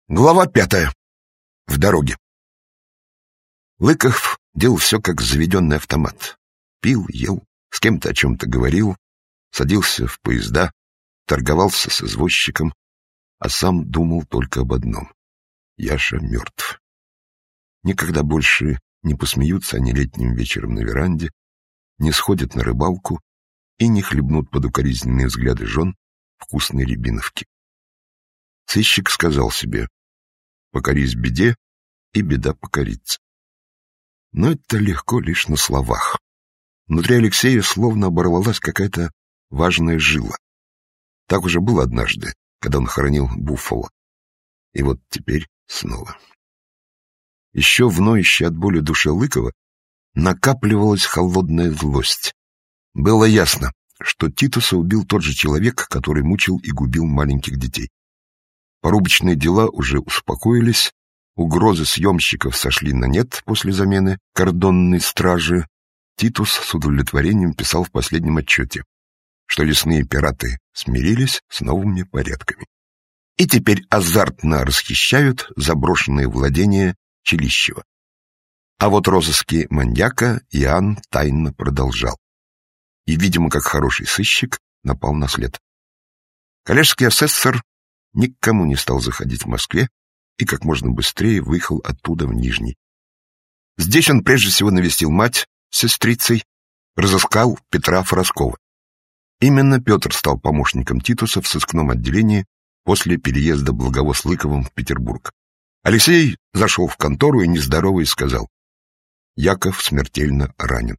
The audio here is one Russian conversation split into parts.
Глава 5. В дороге. Лыков делал все как заведенный автомат. Пил, ел, с кем-то о чем-то говорил, садился в поезда, торговался с извозчиком, а сам думал только об одном — Яша мертв. Никогда больше не посмеются они летним вечером на веранде, не сходят на рыбалку и не хлебнут под укоризненные взгляды жен вкусной рябиновки. Сыщик сказал себе: покорись беде, и беда покорится. Но это легко лишь на словах. Внутри Алексея словно оборвалась какая-то важная жила. Так уже было однажды, когда он хоронил Буффало. И вот теперь снова. Еще в ноющей от боли душе Лыкова накапливалась холодная злость. Было ясно, что Титуса убил тот же человек, который мучил и губил маленьких детей. Порубочные дела уже успокоились, угрозы съемщиков сошли на нет после замены кордонной стражи. Титус с удовлетворением писал в последнем отчете, что лесные пираты смирились с новыми порядками и теперь азартно расхищают заброшенные владения Челищева. А вот розыски маньяка Иоанн тайно продолжал. И, видимо, как хороший сыщик, напал на след. Коллежский асессор никому не стал заходить в Москве и как можно быстрее выехал оттуда в Нижний. Здесь он прежде всего навестил мать с сестрицей, разыскал Петра Фороскова. Именно Петр стал помощником Титуса в сыскном отделении после переезда Благово с Лыковым в Петербург. Алексей зашел в контору и, нездоровый, сказал: Яков смертельно ранен.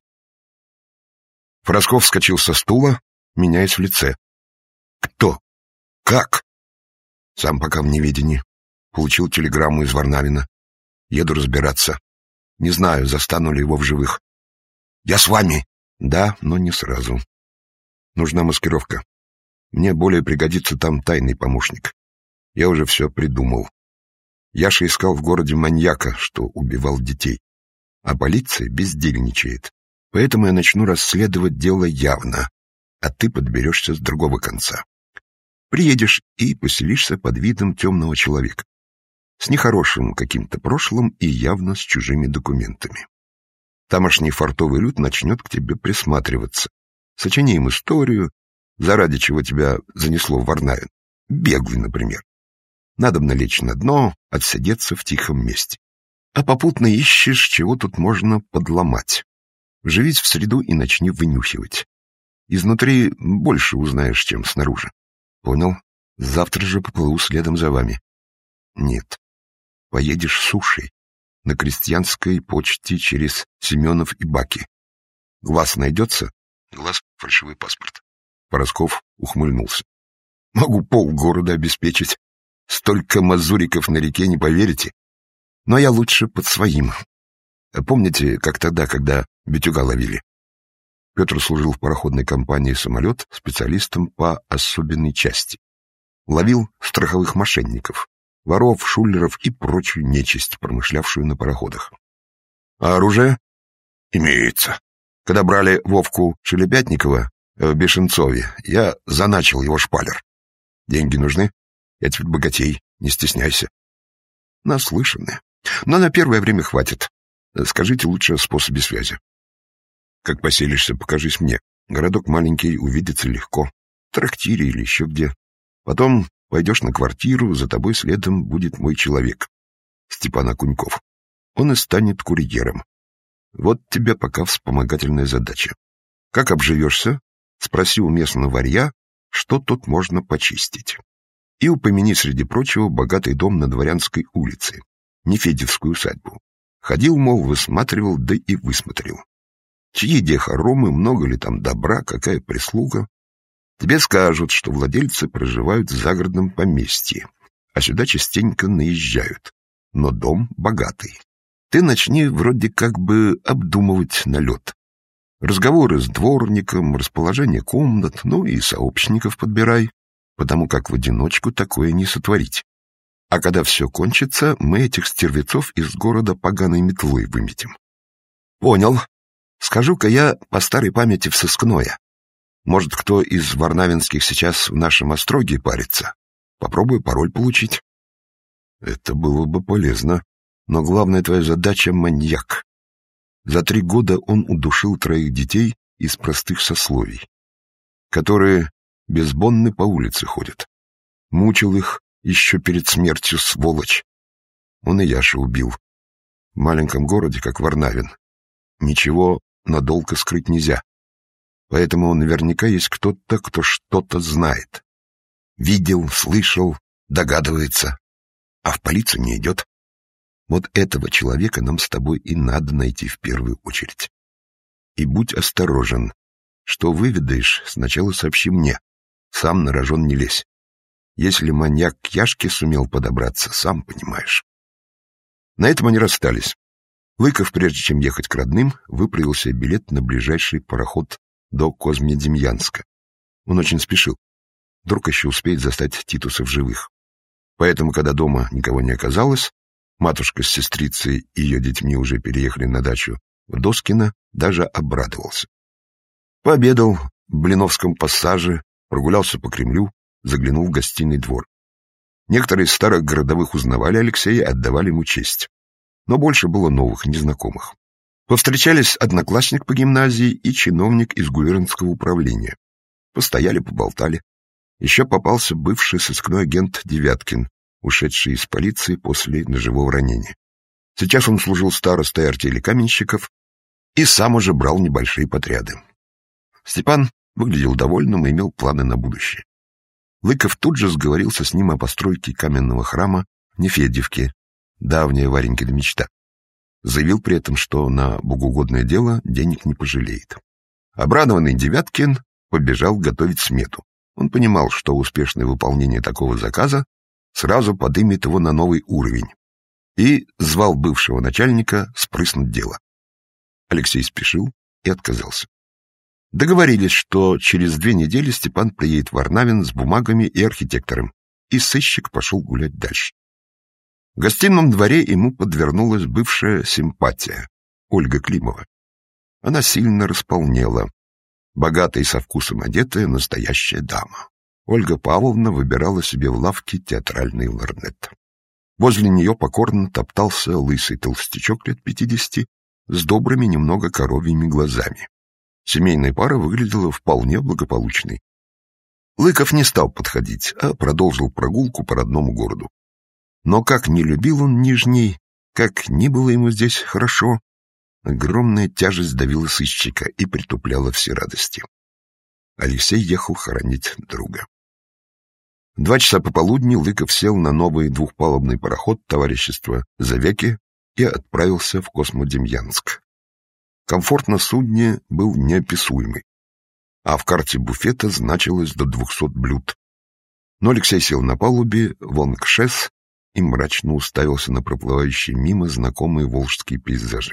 Форосков вскочил со стула, меняясь в лице. Кто? Как? Сам пока в неведении. Получил телеграмму из Варнавина. Еду разбираться. Не знаю, застану ли его в живых. Я с вами. Да, но не сразу. Нужна маскировка. Мне более пригодится там тайный помощник. Я уже все придумал. Яша искал в городе маньяка, что убивал детей. А полиция бездельничает. Поэтому я начну расследовать дело явно, а ты подберешься с другого конца. Приедешь и поселишься под видом темного человека, с нехорошим каким-то прошлым и явно с чужими документами. Тамошний фартовый люд начнет к тебе присматриваться. Сочиним историю, заради чего тебя занесло в Варнавин. Беглый, например. Надобно лечь на дно, отсидеться в тихом месте. А попутно ищешь, чего тут можно подломать. Вживись в среду и начни вынюхивать. Изнутри больше узнаешь, чем снаружи. Понял? Завтра же поплыву следом за вами. Нет. Поедешь сушей. На крестьянской почте через Семенов и Баки. Глаз найдется? Глаз — фальшивый паспорт. Форосков ухмыльнулся. Могу полгорода обеспечить. Столько мазуриков на реке, не поверите. Но я лучше под своим. Помните, как тогда, когда битюга ловили? Петр служил в пароходной компании «Самолет» специалистом по особенной части. Ловил страховых мошенников, воров, шулеров и прочую нечисть, промышлявшую на пароходах. А оружие? Имеется. Когда брали Вовку Шелепятникова в Бешенцове, я заначил его шпалер. Деньги нужны? Я теперь богатей, не стесняйся. Наслышаны. Но на первое время хватит. Скажите лучше о способе связи. Как поселишься, покажись мне. Городок маленький, увидеться легко. В трактире или еще где. Потом пойдешь на квартиру, за тобой следом будет мой человек, Степан Окуньков. Он и станет курьером. Вот тебе пока вспомогательная задача. Как обживешься, спроси у местного варья, что тут можно почистить. И упомяни, среди прочего, богатый дом на Дворянской улице, Нефедевскую усадьбу. Ходил, мол, высматривал, да и высмотрел. Чьи где хоромы, много ли там добра, какая прислуга. Тебе скажут, что владельцы проживают в загородном поместье, а сюда частенько наезжают. Но дом богатый. Ты начни вроде как бы обдумывать налет. Разговоры с дворником, расположение комнат, ну и сообщников подбирай, потому как в одиночку такое не сотворить. А когда все кончится, мы этих стервецов из города поганой метлой выметим. Понял. Скажу-ка я по старой памяти в сыскное. Может, кто из варнавинских сейчас в нашем остроге парится? Попробую пароль получить. Это было бы полезно. Но главная твоя задача — маньяк. За 3 года он удушил 3 детей из простых сословий, которые безбонны по улице ходят. Мучил их еще перед смертью, сволочь. Он и Яшу убил. В маленьком городе, как Варнавин, ничего надолго скрыть нельзя. Поэтому наверняка есть кто-то, кто что-то знает. Видел, слышал, догадывается, а в полицию не идет. Вот этого человека нам с тобой и надо найти в первую очередь. И будь осторожен. Что выведаешь, сначала сообщи мне. Сам на рожон не лезь. Если маньяк к Яшке сумел подобраться, сам понимаешь. На этом они расстались. Лыков, прежде чем ехать к родным, выправил себе билет на ближайший пароход до Козьмодемьянска. Он очень спешил. Вдруг еще успеет застать Титуса в живых. Поэтому, когда дома никого не оказалось, матушка с сестрицей и ее детьми уже переехали на дачу в Доскино, даже обрадовался. Пообедал в Блиновском пассаже, прогулялся по Кремлю, заглянул в гостиный двор. Некоторые из старых городовых узнавали Алексея и отдавали ему честь. Но больше было новых, незнакомых. Повстречались одноклассник по гимназии и чиновник из губернского управления. Постояли, поболтали. Еще попался бывший сыскной агент Девяткин, ушедший из полиции после ножевого ранения. Сейчас он служил старостой артели каменщиков и сам уже брал небольшие подряды. Степан выглядел довольным и имел планы на будущее. Лыков тут же сговорился с ним о постройке каменного храма в Нефедьевке, давняя Варенькина мечта. Заявил при этом, что на богоугодное дело денег не пожалеет. Обрадованный Девяткин побежал готовить смету. Он понимал, что успешное выполнение такого заказа сразу подымет его на новый уровень, и звал бывшего начальника спрыснуть дело. Алексей спешил и отказался. Договорились, что через 2 недели Степан приедет в Варнавин с бумагами и архитектором, и сыщик пошел гулять дальше. В гостином дворе ему подвернулась бывшая симпатия, Ольга Климова. Она сильно располнела, богатая и со вкусом одетая настоящая дама. Ольга Павловна выбирала себе в лавке театральный лорнет. Возле нее покорно топтался лысый толстячок лет 50 с добрыми, немного коровьими глазами. Семейная пара выглядела вполне благополучной. Лыков не стал подходить, а продолжил прогулку по родному городу. Но как не любил он Нижний, как ни было ему здесь хорошо, огромная тяжесть давила сыщика и притупляла все радости. Алексей ехал хоронить друга. В 2 часа пополудни Лыков сел на новый 2-палубный пароход товарищества «Завеки» и отправился в Козьмодемьянск. Комфорт на судне был неописуемый, а в карте буфета значилось до 200 блюд. Но Алексей сел на палубе в Лонгшес и мрачно уставился на проплывающие мимо знакомые волжские пейзажи.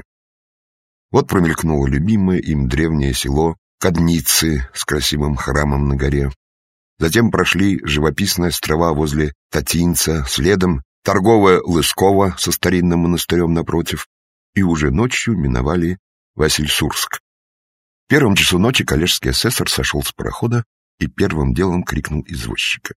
Вот промелькнуло любимое им древнее село Кадницы с красивым храмом на горе. Затем прошли живописные острова возле Татинца, следом торговая Лысково со старинным монастырем напротив, и уже ночью миновали Васильсурск. В 1 часу ночи коллежский асессор сошел с парохода и первым делом крикнул извозчика.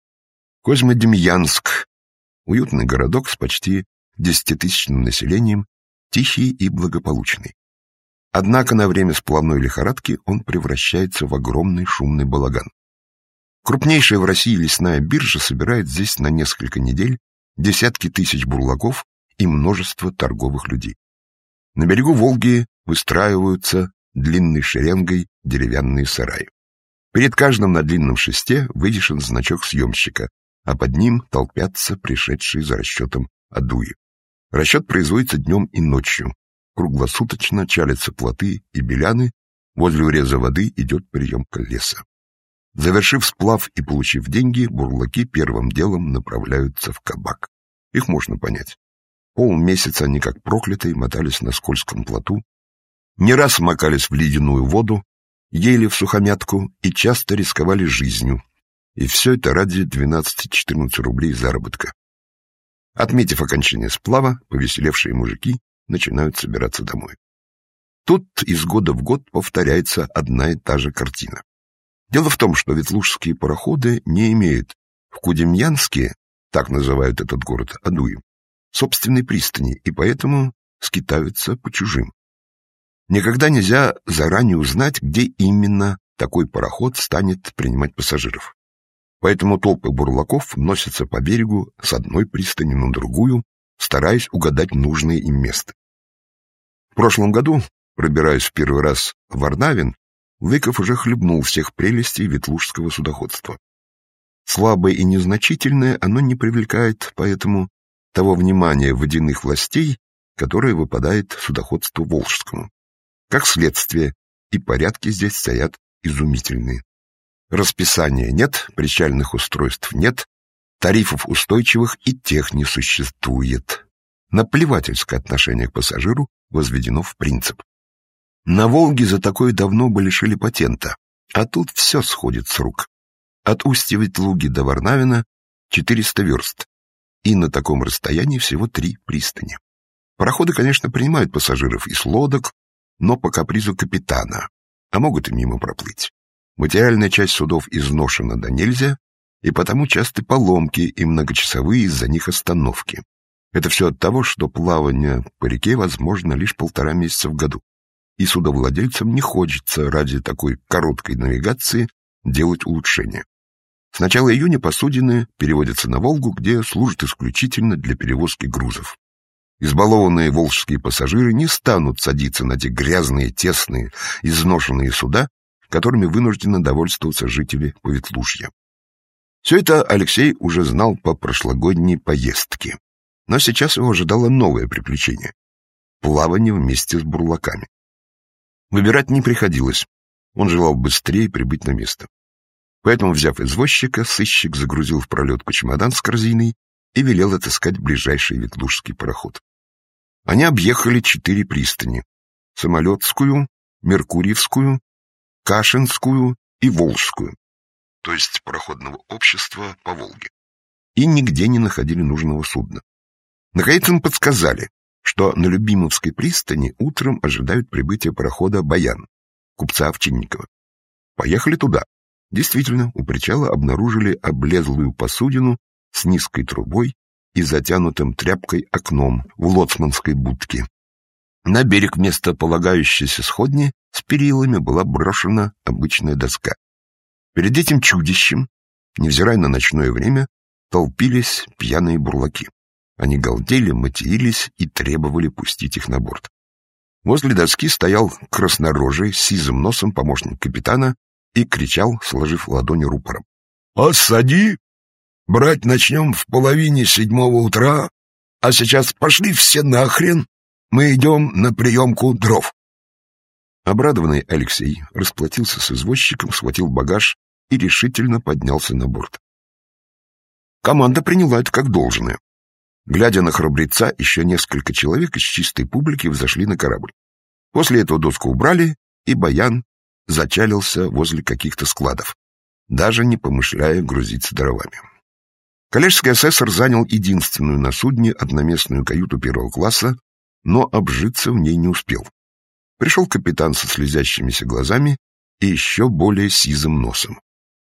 Козьмодемьянск — уютный городок с почти 10-тысячным населением, тихий и благополучный. Однако на время сплавной лихорадки он превращается в огромный шумный балаган. Крупнейшая в России лесная биржа собирает здесь на несколько недель десятки тысяч бурлаков и множество торговых людей. На берегу Волги выстраиваются длинной шеренгой деревянные сараи. Перед каждым на длинном шесте вывешен значок съемщика, а под ним толпятся пришедшие за расчетом адуи. Расчет производится днем и ночью. Круглосуточно чалятся плоты и беляны, возле уреза воды идет приемка леса. Завершив сплав и получив деньги, бурлаки первым делом направляются в кабак. Их можно понять. Полмесяца они, как проклятые, мотались на скользком плоту, не раз макались в ледяную воду, ели всухомятку и часто рисковали жизнью. И все это ради 12-14 рублей заработка. Отметив окончание сплава, повеселевшие мужики начинают собираться домой. Тут из года в год повторяется одна и та же картина. Дело в том, что ветлужские пароходы не имеют в Кудемьянске так называют этот город, Адуи, собственной пристани, и поэтому скитаются по чужим. Никогда нельзя заранее узнать, где именно такой пароход станет принимать пассажиров. Поэтому толпы бурлаков носятся по берегу с одной пристани на другую, стараясь угадать нужное им место. В прошлом году, пробираясь в первый раз в Варнавин, Лыков уже хлебнул всех прелестей ветлужского судоходства. Слабое и незначительное оно не привлекает, поэтому того внимания водяных властей, которое выпадает судоходству волжскому. Как следствие, и порядки здесь стоят изумительные. Расписания нет, причальных устройств нет, тарифов устойчивых и тех не существует. Наплевательское отношение к пассажиру возведено в принцип. На Волге за такое давно бы лишили патента, а тут все сходит с рук. От устья Ветлуги до Варнавина 400 верст, и на таком расстоянии всего 3 пристани. Пароходы, конечно, принимают пассажиров из лодок, но по капризу капитана, а могут и мимо проплыть. Материальная часть судов изношена до нельзя, и потому часты поломки и многочасовые из-за них остановки. Это все от того, что плавание по реке возможно лишь 1,5 месяца в году, и судовладельцам не хочется ради такой короткой навигации делать улучшения. С начала июня посудины переводятся на Волгу, где служат исключительно для перевозки грузов. Избалованные волжские пассажиры не станут садиться на те грязные, тесные, изношенные суда, которыми вынуждены довольствоваться жители Поветлужья. Все это Алексей уже знал по прошлогодней поездке, но сейчас его ожидало новое приключение — плавание вместе с бурлаками. Выбирать не приходилось, он желал быстрее прибыть на место. Поэтому, взяв извозчика, сыщик загрузил в пролетку чемодан с корзиной и велел отыскать ближайший ветлужский пароход. Они объехали 4 пристани — Самолетскую, Меркурьевскую, Кашинскую и Волжскую, то есть пароходного общества по Волге, и нигде не находили нужного судна. Наконец им подсказали, что на Любимовской пристани утром ожидают прибытия парохода «Баян» купца Овчинникова. Поехали туда. Действительно, у причала обнаружили облезлую посудину с низкой трубой и затянутым тряпкой окном в лоцманской будке. На берег вместо полагающейся сходни с перилами была брошена обычная доска. Перед этим чудищем, невзирая на ночное время, толпились пьяные бурлаки. Они галдели, матерились и требовали пустить их на борт. Возле доски стоял краснорожий, с сизым носом помощник капитана и кричал, сложив ладони рупором: «Осади! Брать начнем в 6:30 утра, а сейчас пошли все нахрен, мы идем на приемку дров». Обрадованный Алексей расплатился с извозчиком, схватил багаж и решительно поднялся на борт. Команда приняла это как должное. Глядя на храбреца, еще несколько человек из чистой публики взошли на корабль. После этого доску убрали, и Баян зачалился возле каких-то складов, даже не помышляя грузиться дровами. Коллежский асессор занял единственную на судне одноместную каюту 1-го класса, но обжиться в ней не успел. Пришел капитан со слезящимися глазами и еще более сизым носом.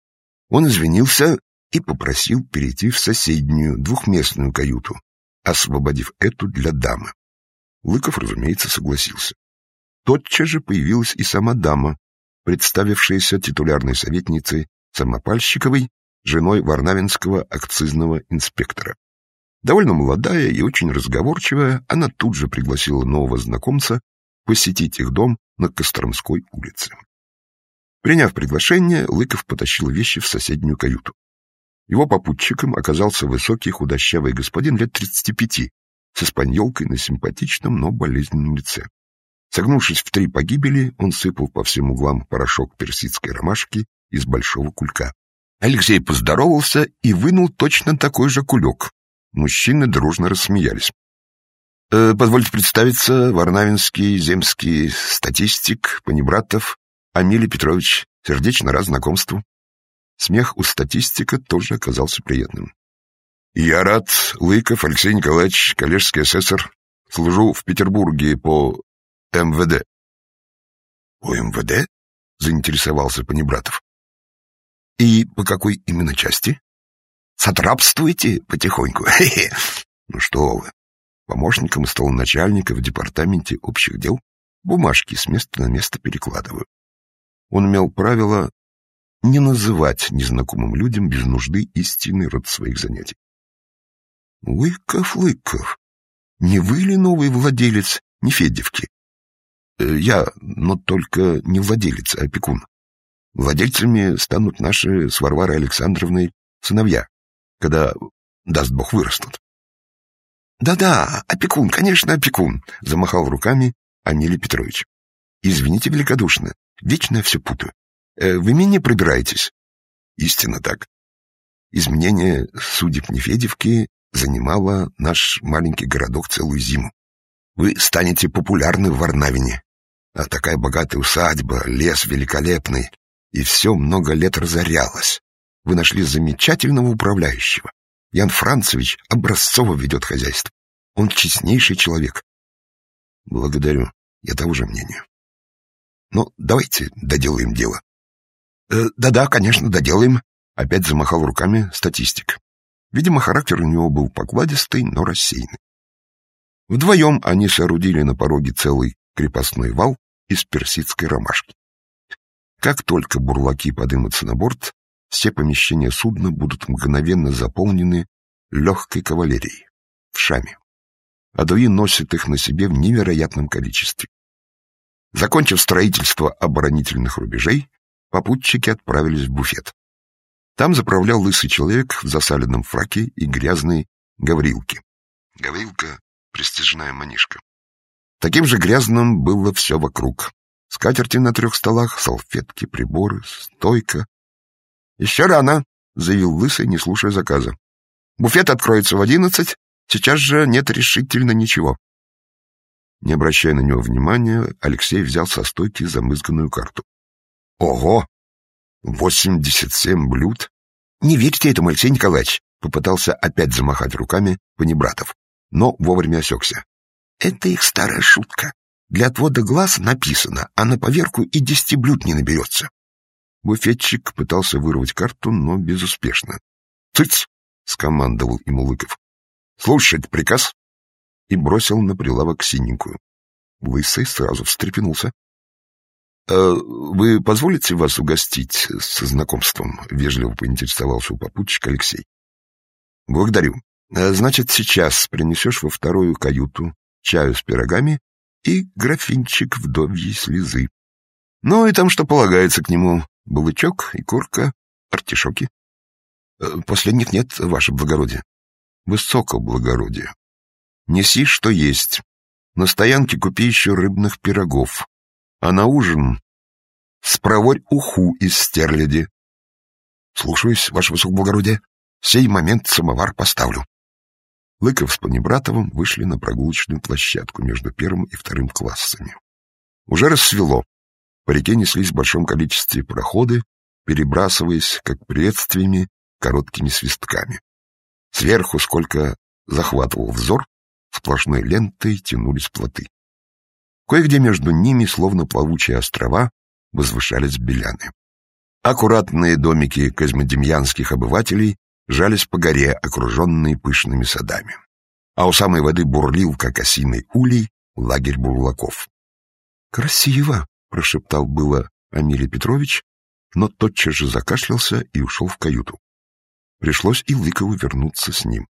Он извинился и попросил перейти в соседнюю 2-местную каюту, освободив эту для дамы. Лыков, разумеется, согласился. Тотчас же появилась и сама дама, представившаяся титулярной советницей Самопальщиковой, женой варнавинского акцизного инспектора. Довольно молодая и очень разговорчивая, она тут же пригласила нового знакомца посетить их дом на Костромской улице. Приняв приглашение, Лыков потащил вещи в соседнюю каюту. Его попутчиком оказался высокий худощавый господин лет 35, с испаньолкой на симпатичном, но болезненном лице. Согнувшись в 3 погибели, он сыпал по всем углам порошок персидской ромашки из большого кулька. Алексей поздоровался и вынул точно такой же кулек. Мужчины дружно рассмеялись. «Позвольте представиться, варнавинский земский статистик Панибратов Амилий Петрович. Сердечно рад знакомству». Смех у статистика тоже оказался приятным. «Я рад, Лыков Алексей Николаевич, коллежский асессор. Служу в Петербурге по МВД». «По МВД?» — заинтересовался Панибратов. «И по какой именно части?» Сатрапствуете потихоньку? Хе-хе. Ну что вы. Помощником стал начальника в департаменте общих дел. Бумажки с места на место перекладываю. Он имел правило не называть незнакомым людям без нужды истинный род своих занятий. Лыков, не вы ли новый владелец Нефедьевки? Я, но только не владелец, а опекун. Владельцами станут наши с Варварой Александровной сыновья, когда, даст Бог, вырастут. Да-да, опекун, конечно, опекун, замахал руками Амилий Петрович. Извините великодушно, вечно я все путаю. Вы менее пробираетесь? Истинно так. Изменение судеб Нефедьевки занимало наш маленький городок целую зиму. Вы станете популярны в Варнавине. А такая богатая усадьба, лес великолепный, и все много лет разорялось. Вы нашли замечательного управляющего. Ян Францевич образцово ведет хозяйство. Он честнейший человек. Благодарю, я того же мнения. Но давайте доделаем дело. Да-да, конечно, доделаем. Опять замахал руками статистик. Видимо, характер у него был покладистый, но рассеянный. Вдвоем они соорудили на пороге целый крепостной вал из персидской ромашки. Как только бурлаки подымутся на борт, все помещения судна будут мгновенно заполнены легкой кавалерией, вшами. Адуи носит их на себе в невероятном количестве. Закончив строительство оборонительных рубежей, попутчики отправились в буфет. Там заправлял лысый человек в засаленном фраке и грязной гаврилке. Гаврилка — престижная манишка. Таким же грязным было все вокруг. Скатерти на 3 столах, салфетки, приборы, стойка. — Еще рано, — заявил лысый, не слушая заказа. — Буфет откроется в 11, сейчас же нет решительно ничего. Не обращая на него внимания, Алексей взял со стойки замызганную карту. — Ого! 87 блюд? Не верьте этому, Алексей Николаевич, попытался опять замахать руками Панибратов, но вовремя осекся. Это их старая шутка. Для отвода глаз написано, а на поверку и 10 блюд не наберется. Буфетчик пытался вырвать карту, но безуспешно. «Цыц!» — скомандовал ему Лыков. «Слушать приказ!» И бросил на прилавок синенькую. Лысый сразу встрепенулся. «Вы позволите вас угостить со знакомством?» — вежливо поинтересовался у попутчика Алексей. «Благодарю. Значит, сейчас принесешь во вторую каюту чаю с пирогами и графинчик вдовьей слезы. Ну и там, что полагается к нему, балычок, икорка, артишоки. Последних нет, ваше благородие. Высокоблагородие. Неси, что есть. На стоянке купи еще рыбных пирогов. А на ужин спроворь уху из стерляди. Слушаюсь, ваше высокоблагородие. Сей момент самовар поставлю. Лыков с Панибратовым вышли на прогулочную площадку между 1 и 2 классами. Уже рассвело. По реке неслись в большом количестве пароходы, перебрасываясь, как приветствиями, короткими свистками. Сверху, сколько захватывал взор, сплошной лентой тянулись плоты. Кое-где между ними, словно плавучие острова, возвышались беляны. Аккуратные домики козьмодемьянских обывателей жались по горе, окруженные пышными садами. А у самой воды бурлил, как осиный улей, лагерь бурлаков. «Красиво!» — прошептал было Амилий Петрович, но тотчас же закашлялся и ушел в каюту. Пришлось и Лыкову вернуться с ним.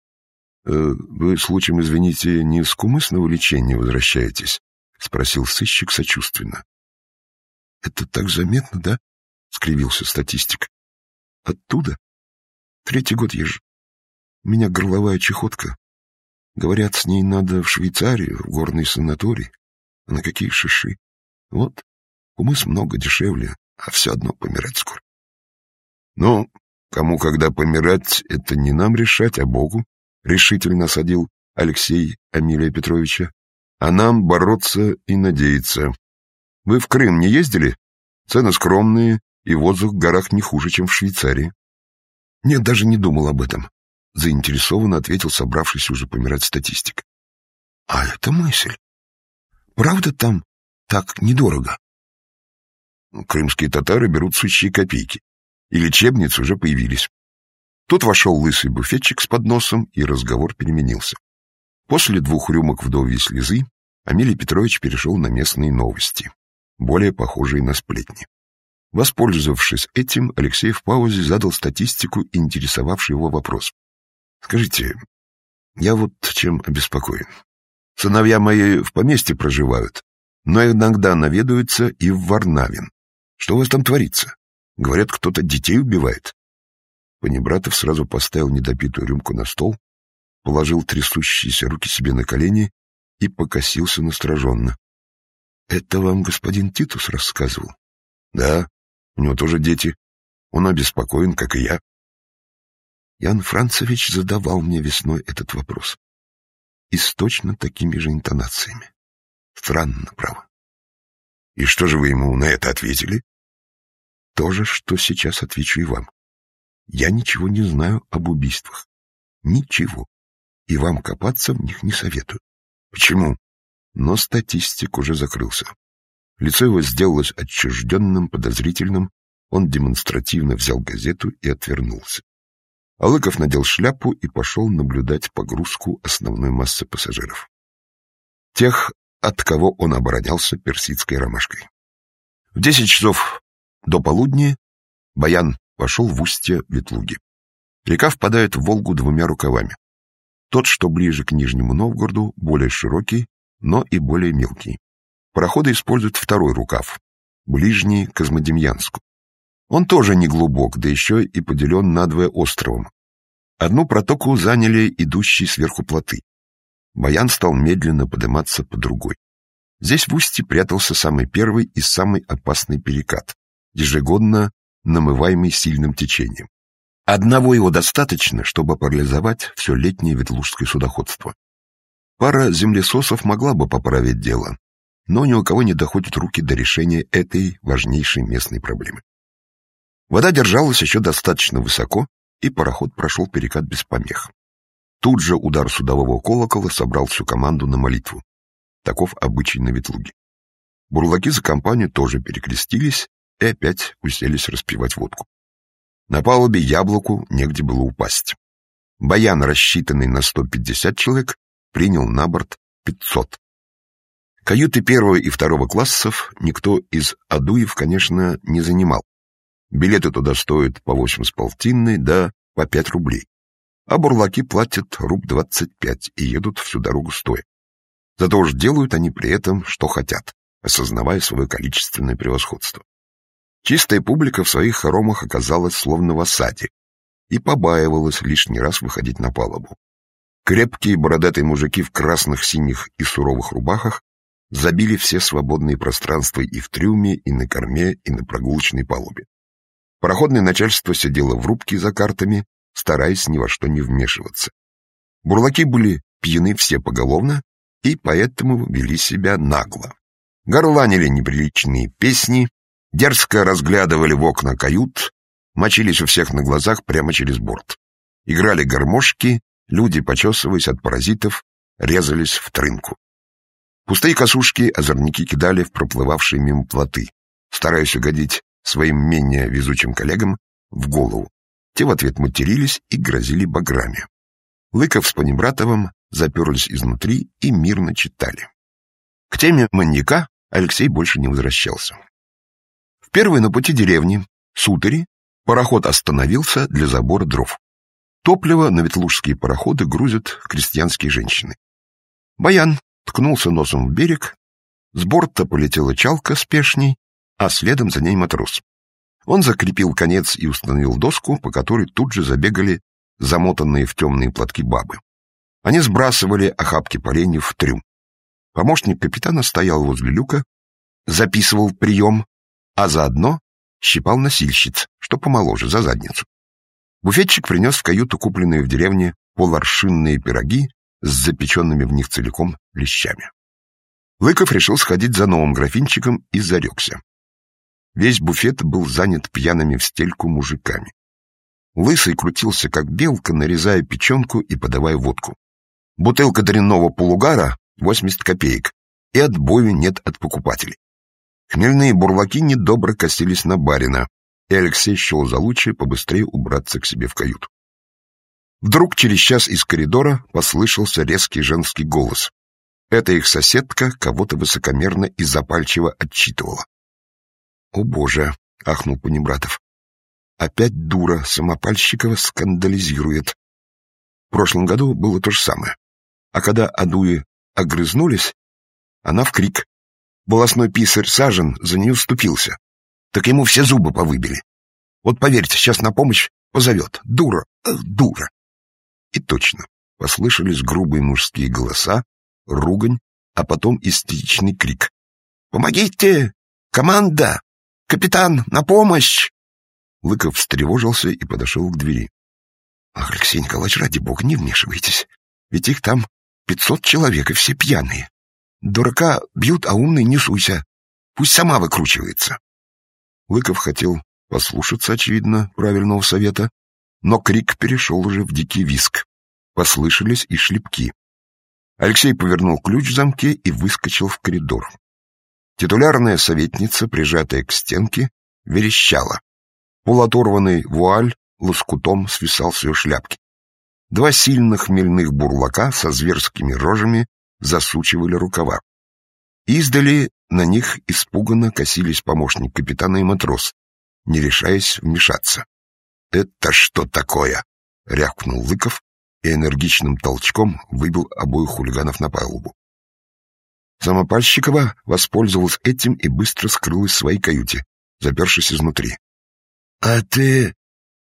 Вы, случаем, извините, не с кумысного лечения возвращаетесь? — спросил сыщик сочувственно. — Это так заметно, да? — скривился статистик. — Оттуда? 3-й год езжу. У меня горловая чехотка. Говорят, с ней надо в Швейцарию, в горный санаторий. А на какие шиши? Вот, кумыс много дешевле, а все одно помирать скоро. Ну, кому когда помирать, это не нам решать, а Богу, решительно осадил Алексей Амилия Петровича. А нам бороться и надеяться. Вы в Крым не ездили? Цены скромные, и воздух в горах не хуже, чем в Швейцарии. Нет, даже не думал об этом, заинтересованно ответил собравшийся уже помирать статистик. А это мысль. Правда там так недорого? Крымские татары берут сущие копейки, и лечебницы уже появились. Тут вошел лысый буфетчик с подносом, и разговор переменился. После 2 рюмок вдовьей слезы Амилий Петрович перешел на местные новости, более похожие на сплетни. Воспользовавшись этим, Алексей в паузе задал статистику, интересовавший его вопрос. «Скажите, я вот чем обеспокоен. Сыновья мои в поместье проживают, но иногда наведаются и в Варнавин. Что у вас там творится? Говорят, кто-то детей убивает». Понебратов сразу поставил недопитую рюмку на стол, положил трясущиеся руки себе на колени и покосился настороженно. — Это вам господин Титус рассказывал? — Да, у него тоже дети. Он обеспокоен, как и я. Ян Францевич задавал мне весной этот вопрос. И с точно такими же интонациями. Странно, право. — И что же вы ему на это ответили? — То же, что сейчас отвечу и вам. Я ничего не знаю об убийствах. Ничего. И вам копаться в них не советую. Почему? Но статистик уже закрылся. Лицо его сделалось отчужденным, подозрительным. Он демонстративно взял газету и отвернулся. Алыков надел шляпу и пошел наблюдать погрузку основной массы пассажиров. Тех, от кого он оборонялся персидской ромашкой. В 10 часов до полудня Баян вошел в устье Ветлуги. Река впадает в Волгу 2 рукавами. Тот, что ближе к Нижнему Новгороду, более широкий, но и более мелкий. Пароходы используют 2-й рукав, ближний к Козмодемьянску. Он тоже не глубок, да еще и поделен надвое островом. Одну протоку заняли идущие сверху плоты. Баян стал медленно подниматься по другой. Здесь в устье прятался самый первый и самый опасный перекат, ежегодно намываемый сильным течением. Одного его достаточно, чтобы парализовать все летнее ветлужское судоходство. Пара землесосов могла бы поправить дело, но ни у кого не доходят руки до решения этой важнейшей местной проблемы. Вода держалась еще достаточно высоко, и пароход прошел перекат без помех. Тут же удар судового колокола собрал всю команду на молитву. Таков обычай на Ветлуге. Бурлаки за компанию тоже перекрестились и опять уселись распивать водку. На палубе Яблоку негде было упасть. Баян, рассчитанный на 150 человек, принял на борт 500. Каюты 1 и 2 классов никто из адуев, конечно, не занимал. Билеты туда стоят по 8 с полтинной, да по 5 рублей. А бурлаки платят руб 25 и едут всю дорогу стоя. Зато уж делают они при этом, что хотят, осознавая свое количественное превосходство. Чистая публика в своих хоромах оказалась словно в осаде и побаивалась лишний раз выходить на палубу. Крепкие бородатые мужики в красных, синих и суровых рубахах забили все свободные пространства и в трюме, и на корме, и на прогулочной палубе. Пароходное начальство сидело в рубке за картами, стараясь ни во что не вмешиваться. Бурлаки были пьяны все поголовно и поэтому вели себя нагло. Горланили неприличные песни, дерзко разглядывали в окна кают, мочились у всех на глазах прямо через борт. Играли гармошки, люди, почесываясь от паразитов, резались в трынку. Пустые косушки озорники кидали в проплывавшие мимо плоты, стараясь угодить своим менее везучим коллегам в голову. Те в ответ матерились и грозили баграми. Лыков с Понебратовым заперлись изнутри и мирно читали. К теме маньяка Алексей больше не возвращался. В первой на пути деревни, Суторе, пароход остановился для забора дров. Топливо на ветлужские пароходы грузят крестьянские женщины. Баян ткнулся носом в берег, с борта полетела чалка с пешней, а следом за ней матрос. Он закрепил конец и установил доску, по которой тут же забегали замотанные в темные платки бабы. Они сбрасывали охапки поленьев в трюм. Помощник капитана стоял возле люка, записывал прием, а заодно щипал носильщиц, что помоложе, за задницу. Буфетчик принес в каюту купленные в деревне полуаршинные пироги с запеченными в них целиком лещами. Лыков решил сходить за новым графинчиком и зарекся. Весь буфет был занят пьяными в стельку мужиками. Лысый крутился, как белка, нарезая печенку и подавая водку. Бутылка дрянного полугара — 80 копеек, и отбою нет от покупателей. Хмельные бурлаки недобро косились на барина, и Алексей счел за лучшее побыстрее убраться к себе в каюту. Вдруг через час из коридора послышался резкий женский голос. Это их соседка кого-то высокомерно и запальчиво отчитывала. «О, Боже!» — ахнул Панибратов. «Опять дура Самопальщикова скандализирует. В прошлом году было то же самое. А когда адуи огрызнулись, она в крик. Волосной писарь Сажен за нее вступился. Так ему все зубы повыбили. Вот поверьте, сейчас на помощь позовет. Дура! Эх, дура!» И точно, послышались грубые мужские голоса, ругань, а потом истеричный крик. «Помогите! Команда! Капитан, на помощь!» Лыков встревожился и подошел к двери. «Ах, Алексей Николаевич, ради бога, не вмешивайтесь. Ведь их там 500 человек, и все пьяные. Дурака бьют, а умный не суйся. Пусть сама выкручивается». Лыков хотел послушаться, очевидно, правильного совета, но крик перешел уже в дикий визг. Послышались и шлепки. Алексей повернул ключ в замке и выскочил в коридор. Титулярная советница, прижатая к стенке, верещала. Полуоторванный вуаль лоскутом свисал с ее шляпки. Два сильных хмельных бурлака со зверскими рожами засучивали рукава. Издали на них испуганно косились помощник капитана и матрос, не решаясь вмешаться. «Это что такое?» — рявкнул Лыков и энергичным толчком выбил обоих хулиганов на палубу. Самопальщикова воспользовалась этим и быстро скрылась в своей каюте, запершись изнутри. «А ты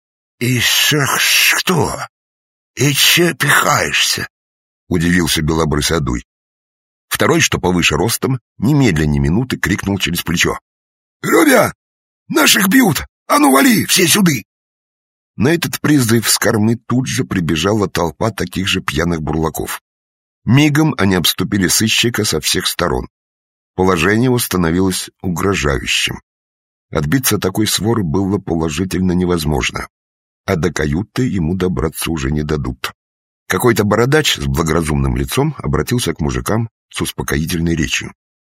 еще что? И че пихаешься?» — удивился белобрысый адуй. Второй, что повыше ростом, немедленно ни минуты крикнул через плечо. «Ребят, наших бьют! А ну вали, все сюды!» На этот призыв с кормы тут же прибежала толпа таких же пьяных бурлаков. Мигом они обступили сыщика со всех сторон. Положение его становилось угрожающим. Отбиться от такой своры было положительно невозможно, а до каюты ему добраться уже не дадут. Какой-то бородач с благоразумным лицом обратился к мужикам с успокоительной речью.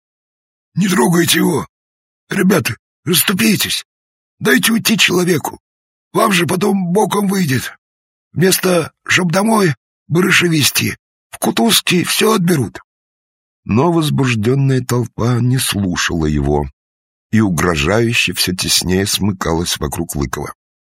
«Не трогайте его! Ребята, расступитесь! Дайте уйти человеку! Вам же потом боком выйдет! Вместо чтоб домой барыши везти, в кутузке все отберут!» Но возбужденная толпа не слушала его и угрожающе все теснее смыкалась вокруг Лыкова.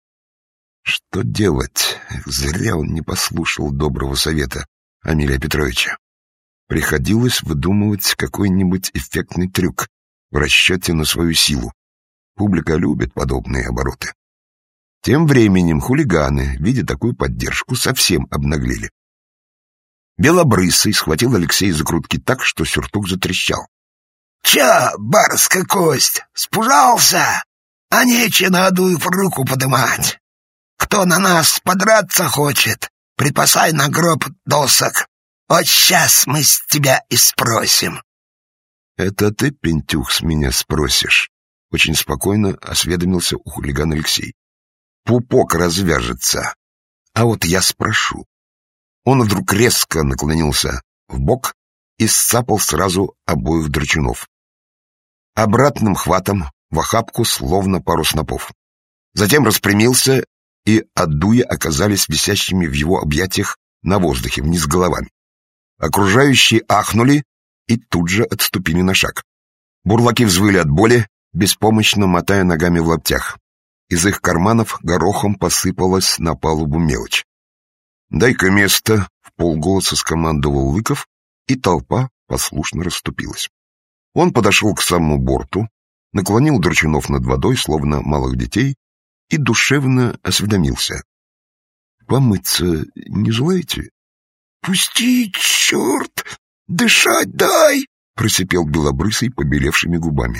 Что делать? Зря он не послушал доброго совета Амилия Петровича. Приходилось выдумывать какой-нибудь эффектный трюк в расчете на свою силу. Публика любит подобные обороты. Тем временем хулиганы, видя такую поддержку, совсем обнаглели. Белобрысый схватил Алексея за грудки так, что сюртук затрещал. «Чё, барская кость, спужался? А нече на адуев руку подымать. Кто на нас подраться хочет, припасай на гроб досок. Вот сейчас мы с тебя и спросим». «Это ты, Пентюх, с меня спросишь?» — очень спокойно осведомился у хулигана Алексей. «Пупок развяжется, а вот я спрошу». Он вдруг резко наклонился вбок и сцапал сразу обоих драчунов. Обратным хватом в охапку словно пару снопов. Затем распрямился, и адуи оказались висящими в его объятиях на воздухе, вниз головами. Окружающие ахнули и тут же отступили на шаг. Бурлаки взвыли от боли, беспомощно мотая ногами в лаптях. Из их карманов горохом посыпалась на палубу мелочь. «Дай-ка место!» — вполголоса скомандовал Лыков, и толпа послушно расступилась. Он подошел к самому борту, наклонил драчунов над водой, словно малых детей, и душевно осведомился. «Помыться не желаете?» «Пусти, черт! Дышать дай!» — просипел белобрысый побелевшими губами.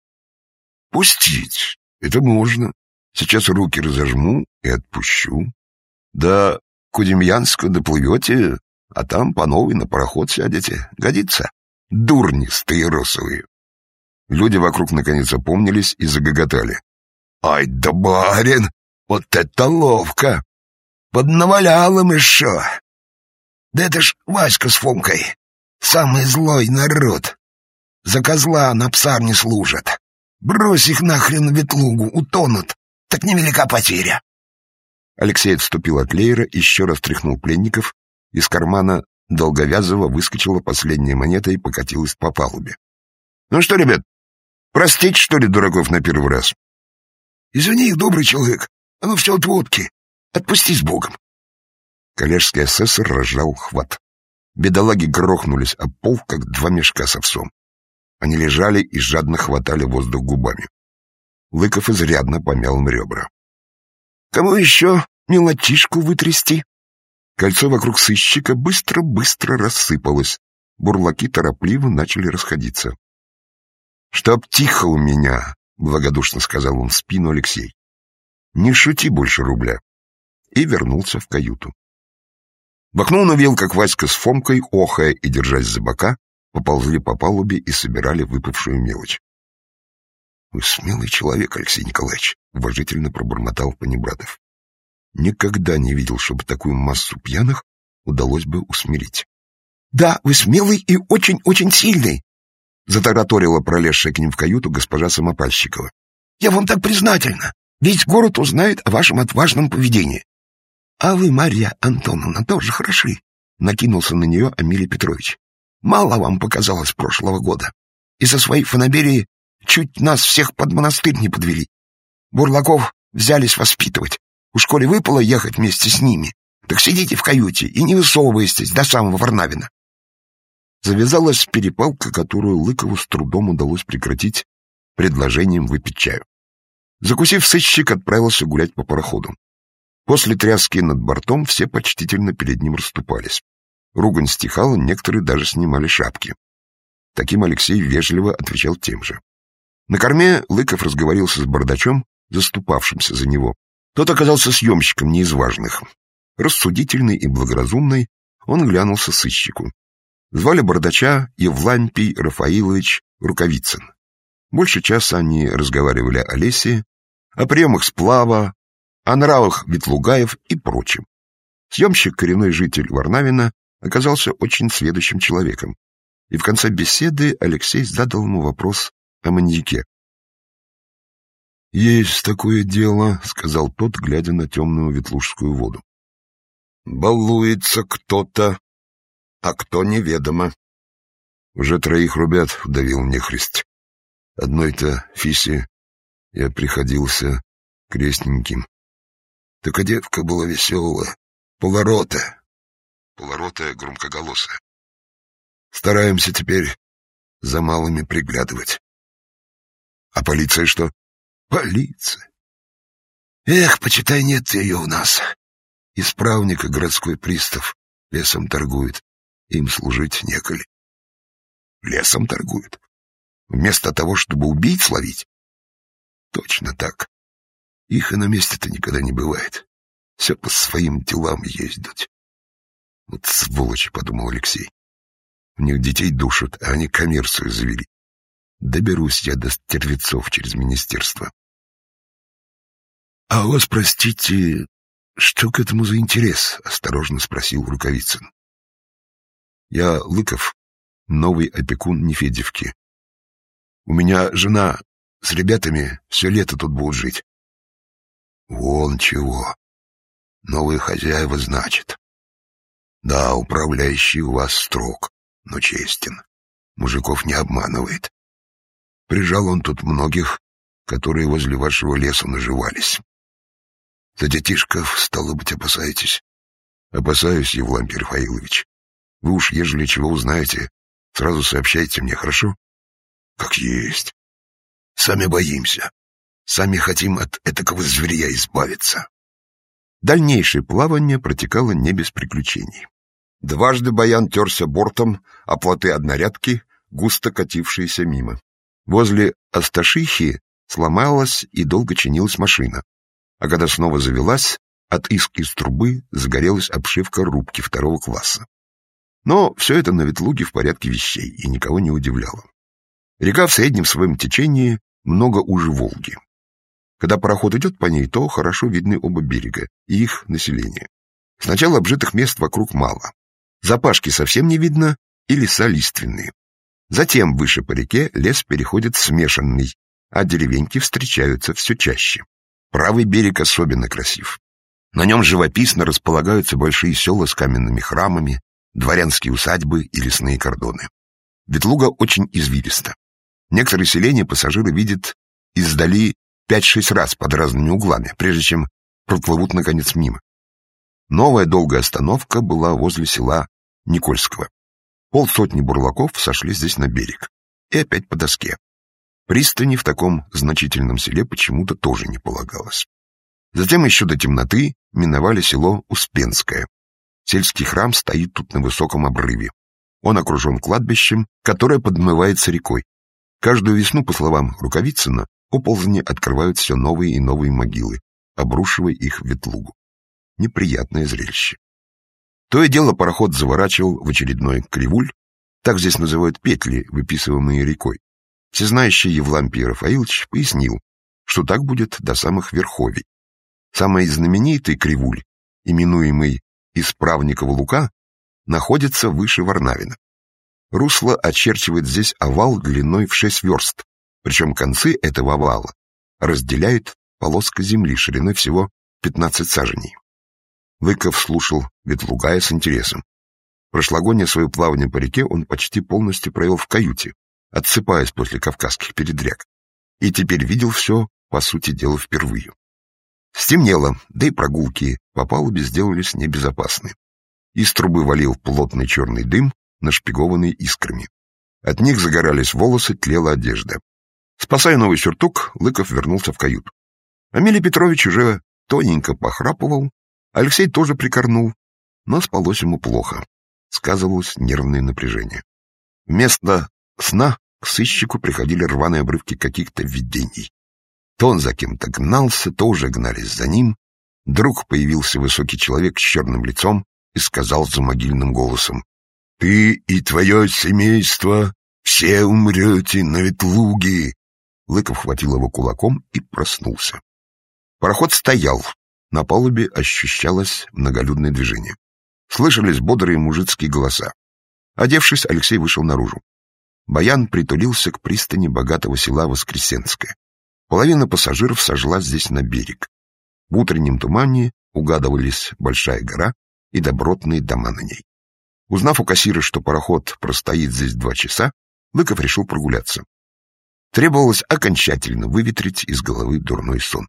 «Пустить? Это можно. Сейчас руки разожму и отпущу. Да Кудемьянска доплывете, а там по новой на пароход сядете. Годится? Дурни стаиросовые!» Люди вокруг наконец опомнились и загоготали. «Ай да барин! Вот это ловко! Поднавалял им еще! Да это ж Васька с Фомкой, самый злой народ! За козла на псарне служат! Брось их нахрен в ветлугу, утонут, так невелика потеря!» Алексей отступил от леера, еще раз тряхнул пленников. Из кармана Долговязова выскочила последняя монета и покатилась по палубе. — Ну что, ребят, простить, что ли, дураков на первый раз? — Извини, добрый человек, оно все от водки. Отпусти с Богом. Коллежский асессор разжал хват. Бедолаги грохнулись об пол, как два мешка с овсом. Они лежали и жадно хватали воздух губами. Лыков изрядно помял им ребра. — Кому еще мелочишку вытрясти? Кольцо вокруг сыщика быстро-быстро рассыпалось. Бурлаки торопливо начали расходиться. — Чтоб тихо у меня, — благодушно сказал он в спину Алексей. — Не шути больше рубля. И вернулся в каюту. В окно он увидел, как Васька с Фомкой, охая и держась за бока, поползли по палубе и собирали выпавшую мелочь. — Вы смелый человек, Алексей Николаевич, — уважительно пробормотал Панибратов. Никогда не видел, чтобы такую массу пьяных удалось бы усмирить. — Да, вы смелый и очень-очень сильный, — затараторила пролезшая к ним в каюту госпожа Самопальщикова. — Я вам так признательна. Весь город узнает о вашем отважном поведении. — А вы, Марья Антоновна, тоже хороши, — накинулся на нее Амилий Петрович. — Мало вам показалось прошлого года. И со своей фанаберией чуть нас всех под монастырь не подвели. Бурлаков взялись воспитывать. Уж коли выпало ехать вместе с ними, так сидите в каюте и не высовывайтесь до самого Варнавина. Завязалась перепалка, которую Лыкову с трудом удалось прекратить предложением выпить чаю. Закусив, сыщик отправился гулять по пароходу. После тряски над бортом все почтительно перед ним расступались. Ругань стихала, некоторые даже снимали шапки. Таким Алексей вежливо отвечал тем же. На корме Лыков разговорился с бардачом, заступавшимся за него. Тот оказался съемщиком не из важных. Рассудительный и благоразумный, он глянулся сыщику. Звали бардача Евлампий Рафаилович Рукавицын. Больше часа они разговаривали о лесе, о приемах сплава, о нравах ветлугаев и прочем. Съемщик, коренной житель Варнавина, оказался очень сведущим человеком, и в конце беседы Алексей задал ему вопрос о маньяке. — Есть такое дело, — сказал тот, глядя на темную ветлужскую воду. — Балуется кто-то, а кто неведомо. Уже 3 рубят вдавил мне христ. Одной-то Фисе я приходился крестненьким. Так а девка была веселая, полорота громкоголосая. Стараемся теперь за малыми приглядывать. А полиция что? Полиция. Эх, почитай, нет ее у нас. Исправник и городской пристав лесом торгует. Им служить неколи. Лесом торгуют? Вместо того, чтобы убийц ловить? Точно так. Их и на месте-то никогда не бывает. Все по своим делам ездят. Вот сволочи, — подумал Алексей. У них детей душат, а они коммерцию завели. Доберусь я до стервецов через министерство. — А у вас, простите, что к этому за интерес? — осторожно спросил Рукавицын. — Я Лыков, новый опекун Нефедьевки. У меня жена с ребятами все лето тут будут жить. — Вон чего. Новые хозяева, значит. Да, управляющий у вас строг, но честен. Мужиков не обманывает. Прижал он тут многих, которые возле вашего леса наживались. За детишков, стало быть, опасаетесь? Опасаюсь, Евлампий Рафаилович. Вы уж, ежели чего узнаете, сразу сообщайте мне, хорошо? Как есть. Сами боимся. Сами хотим от этакого зверя избавиться. Дальнейшее плавание протекало не без приключений. Дважды Баян терся бортом о плоты однорядки, густо катившиеся мимо. Возле Асташихи сломалась и долго чинилась машина, а когда снова завелась, от иск из трубы загорелась обшивка рубки 2 класса. Но все это на Ветлуге в порядке вещей и никого не удивляло. Река в среднем своем течении много уже Волги. Когда пароход идет по ней, то хорошо видны оба берега и их население. Сначала обжитых мест вокруг мало. Запашки совсем не видно и леса лиственные. Затем выше по реке лес переходит в смешанный, а деревеньки встречаются все чаще. Правый берег особенно красив. На нем живописно располагаются большие села с каменными храмами, дворянские усадьбы и лесные кордоны. Ветлуга очень извилиста. Некоторые селения пассажиры видят издали 5-6 раз под разными углами, прежде чем проплывут, наконец, мимо. Новая долгая остановка была возле села Никольского. 50 бурлаков сошли здесь на берег. И опять по доске. Пристани в таком значительном селе почему-то тоже не полагалось. Затем еще до темноты миновали село Успенское. Сельский храм стоит тут на высоком обрыве. Он окружен кладбищем, которое подмывается рекой. Каждую весну, по словам Рукавицына, оползни открывают все новые и новые могилы, обрушивая их в Ветлугу. Неприятное зрелище. То и дело пароход заворачивал в очередной кривуль, так здесь называют петли, выписываемые рекой. Всезнающий Евлампий Рафаилович пояснил, что так будет до самых верховий. Самый знаменитый кривуль, именуемый Исправникова Лука, находится выше Варнавина. Русло очерчивает здесь овал длиной в 6 верст, причем концы этого овала разделяет полоска земли шириной всего 15 саженей. Лыков слушал Ветлугая с интересом. Прошлогоднее свое плавание по реке он почти полностью провел в каюте, отсыпаясь после кавказских передряг, и теперь видел все, по сути дела, впервые. Стемнело, да и прогулки по палубе сделались небезопасны. Из трубы валил плотный черный дым, нашпигованный искрами. От них загорались волосы, тлела одежда. Спасая новый сюртук, Лыков вернулся в каюту. Амелий Петрович уже тоненько похрапывал, Алексей тоже прикорнул, но спалось ему плохо. Сказывалось нервное напряжение. Вместо сна к сыщику приходили рваные обрывки каких-то видений. То он за кем-то гнался, то уже гнались за ним. Вдруг появился высокий человек с черным лицом и сказал замогильным голосом: «Ты и твое семейство все умрете на Ветлуге». Лыков хватил его кулаком и проснулся. Пароход стоял. На палубе ощущалось многолюдное движение. Слышались бодрые мужицкие голоса. Одевшись, Алексей вышел наружу. Баян притулился к пристани богатого села Воскресенское. Половина пассажиров сошлась здесь на берег. В утреннем тумане угадывались большая гора и добротные дома на ней. Узнав у кассира, что пароход простоит здесь 2 часа, Лыков решил прогуляться. Требовалось окончательно выветрить из головы дурной сон.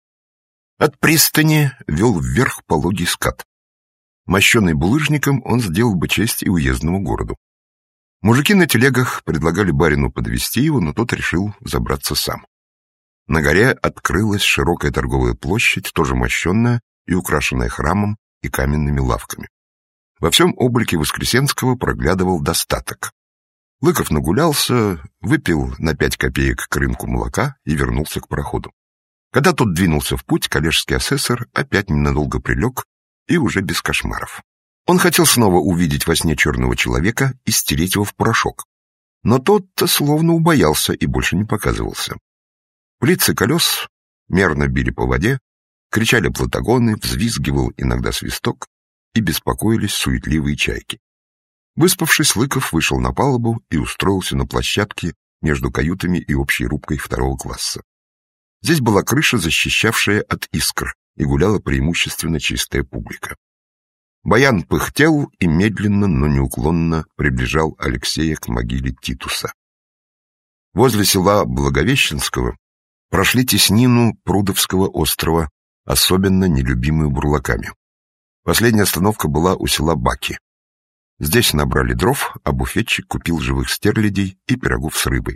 От пристани вел вверх пологий скат. Мощенный булыжником, он сделал бы честь и уездному городу. Мужики на телегах предлагали барину подвезти его, но тот решил забраться сам. На горе открылась широкая торговая площадь, тоже мощенная и украшенная храмом и каменными лавками. Во всем облике Воскресенского проглядывал достаток. Лыков нагулялся, выпил на 5 копеек крынку молока и вернулся к пароходу. Когда тот двинулся в путь, коллежский асессор опять ненадолго прилег и уже без кошмаров. Он хотел снова увидеть во сне черного человека и стереть его в порошок. Но тот-то словно убоялся и больше не показывался. Плицы колес мерно били по воде, кричали платагоны, взвизгивал иногда свисток, и беспокоились суетливые чайки. Выспавшись, Лыков вышел на палубу и устроился на площадке между каютами и общей рубкой 2-го класса. Здесь была крыша, защищавшая от искр, и гуляла преимущественно чистая публика. Баян пыхтел и медленно, но неуклонно приближал Алексея к могиле Титуса. Возле села Благовещенского прошли теснину Прудовского острова, особенно нелюбимую бурлаками. Последняя остановка была у села Баки. Здесь набрали дров, а буфетчик купил живых стерлядей и пирогов с рыбой.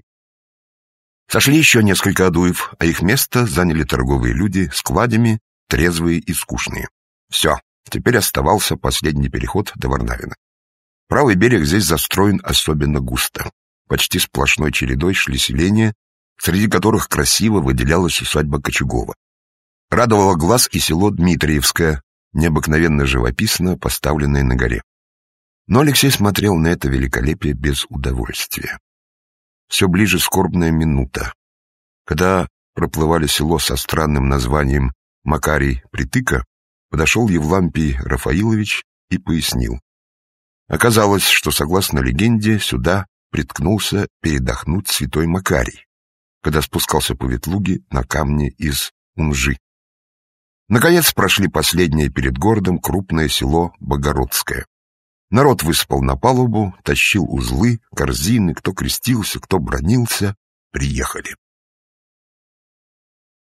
Сошли еще несколько адуев, а их место заняли торговые люди с кладями, трезвые и скучные. Все, теперь оставался последний переход до Варнавина. Правый берег здесь застроен особенно густо. Почти сплошной чередой шли селения, среди которых красиво выделялась усадьба Кочугова. Радовало глаз и село Дмитриевское, необыкновенно живописно поставленное на горе. Но Алексей смотрел на это великолепие без удовольствия. Все ближе скорбная минута. Когда проплывали село со странным названием Макарий-Притыка, подошел Евлампий Рафаилович и пояснил. Оказалось, что, согласно легенде, сюда приткнулся передохнуть святой Макарий, когда спускался по Ветлуге на камне из Унжи. Наконец прошли последнее перед городом крупное село Богородское. Народ высыпал на палубу, тащил узлы, корзины, кто крестился, кто бранился. Приехали.